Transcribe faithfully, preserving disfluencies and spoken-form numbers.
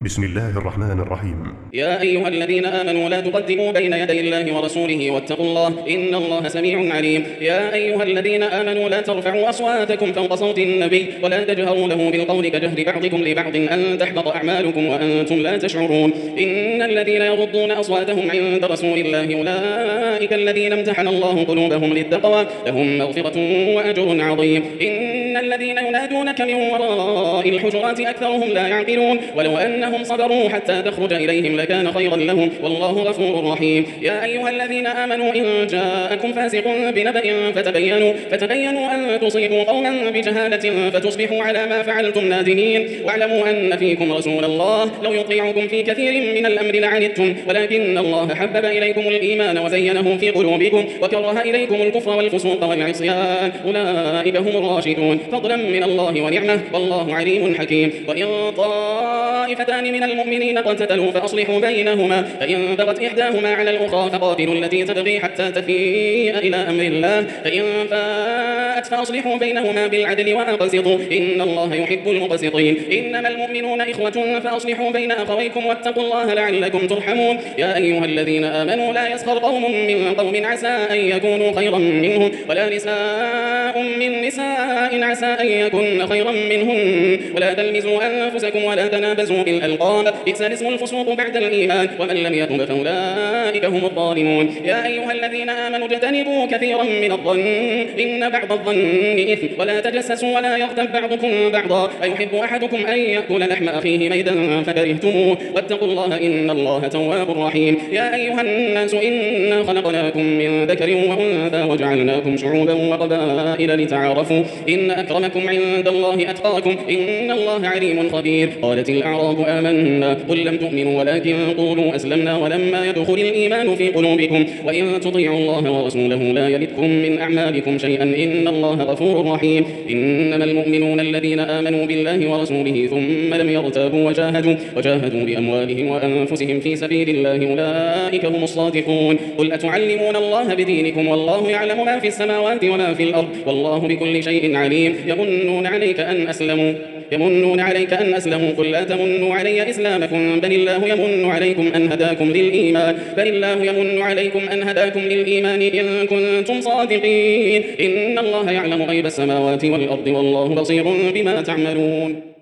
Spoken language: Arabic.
بسم الله الرحمن الرحيم. يا أيها الذين آمنوا لا تقدموا بين يدي الله ورسوله واتقوا الله إن الله سميع عليم. يا أيها الذين آمنوا لا ترفعوا أصواتكم فوق صوت النبي ولا تجهروا له بالقول كجهر بعضكم لبعض أن تحبط أعمالكم وأنتم لا تشعرون. إن الذين يغضون أصواتهم عند رسول الله أولئك الذين امتحن الله قلوبهم للتقوى لهم مغفرة وأجر عظيم. إن الذين ينادونك من وراء الحجرات أكثرهم لا يعقلون ولو أنهم صبروا حتى تخرج إليهم لكان خيرا لهم والله غفور رحيم. يا أيها الذين آمنوا إن جاءكم فاسق بنبأ فتبينوا فتبينوا أن تصيبوا قوما بجهالة فتصبحوا على ما فعلتم نادمين. واعلموا أن فيكم رسول الله لو يطيعكم في كثير من الأمر لعنتم ولكن الله حبب إليكم الإيمان وزينه في قلوبكم وكره إليكم الكفر والفسوق والعصيان أولئك هم الراشدون فضلا من الله ونعمه والله عليم حكيم. وإن طائفتان من المؤمنين اقتتلوا فأصلحوا بينهما فإن بغت إحداهما على الأخرى فقاتلوا التي تبغي حتى تفيء إلى أمر الله فإن فاءت فأصلحوا بينهما بالعدل وأقسطوا إن الله يحب المقسطين. إنما المؤمنون إخوة فأصلحوا بين أخويكم واتقوا الله لعلكم ترحمون. يا أيها الذين آمنوا لا يسخر قوم من قوم عسى أن يكونوا خيرا منهم ولا نساء من نساء عسى أن يكون خيرا منهن ولا تلمزوا أنفسكم ولا تنابزوا بالألقاب بئس الاسم الفسوق بعد الإيمان ومن لم يتب فأولئك هم الظالمون. يا أيها الذين آمنوا اجتنبوا كثيرا من الظن إن بعض الظن إثم ولا تجسسوا ولا يغتب بعضكم بعضا أيحب أحدكم أن يأكل لحم أخيه ميتا فكرهتموه واتقوا الله إن الله تواب رحيم. يا أيها الناس إنا خلقناكم من ذكر وأنثى وجعلناكم شعوبا وقبائل لتعارفوا إن أكرمكم عند الله أتقاكم إن الله عليم خبير. قالت الأعراب آمنا قل لم تؤمنوا ولكن قولوا أسلمنا ولما يدخل الإيمان في قلوبكم وإن تطيعوا الله ورسوله لا يلدكم من أعمالكم شيئا إن الله غفور رحيم. إنما المؤمنون الذين آمنوا بالله ورسوله ثم لم يرتابوا وجاهدوا وجاهدوا بأموالهم وأنفسهم في سبيل الله أولئك هم الصادقون. قل أتعلمون الله بدينكم والله يعلم ما في السماوات وما في الأرض والله بكل شيء عليم. يمنون عليك أن أسلموا يمنون عليك أن أسلموا قل لا تمنوا علي إسلامكم بل الله يمن عليكم أن هداكم للإيمان بل الله يمن عليكم أن هداكم للإيمان إن كنتم صادقين. إن الله يعلم غيب السماوات والأرض والله بصير بما تعملون.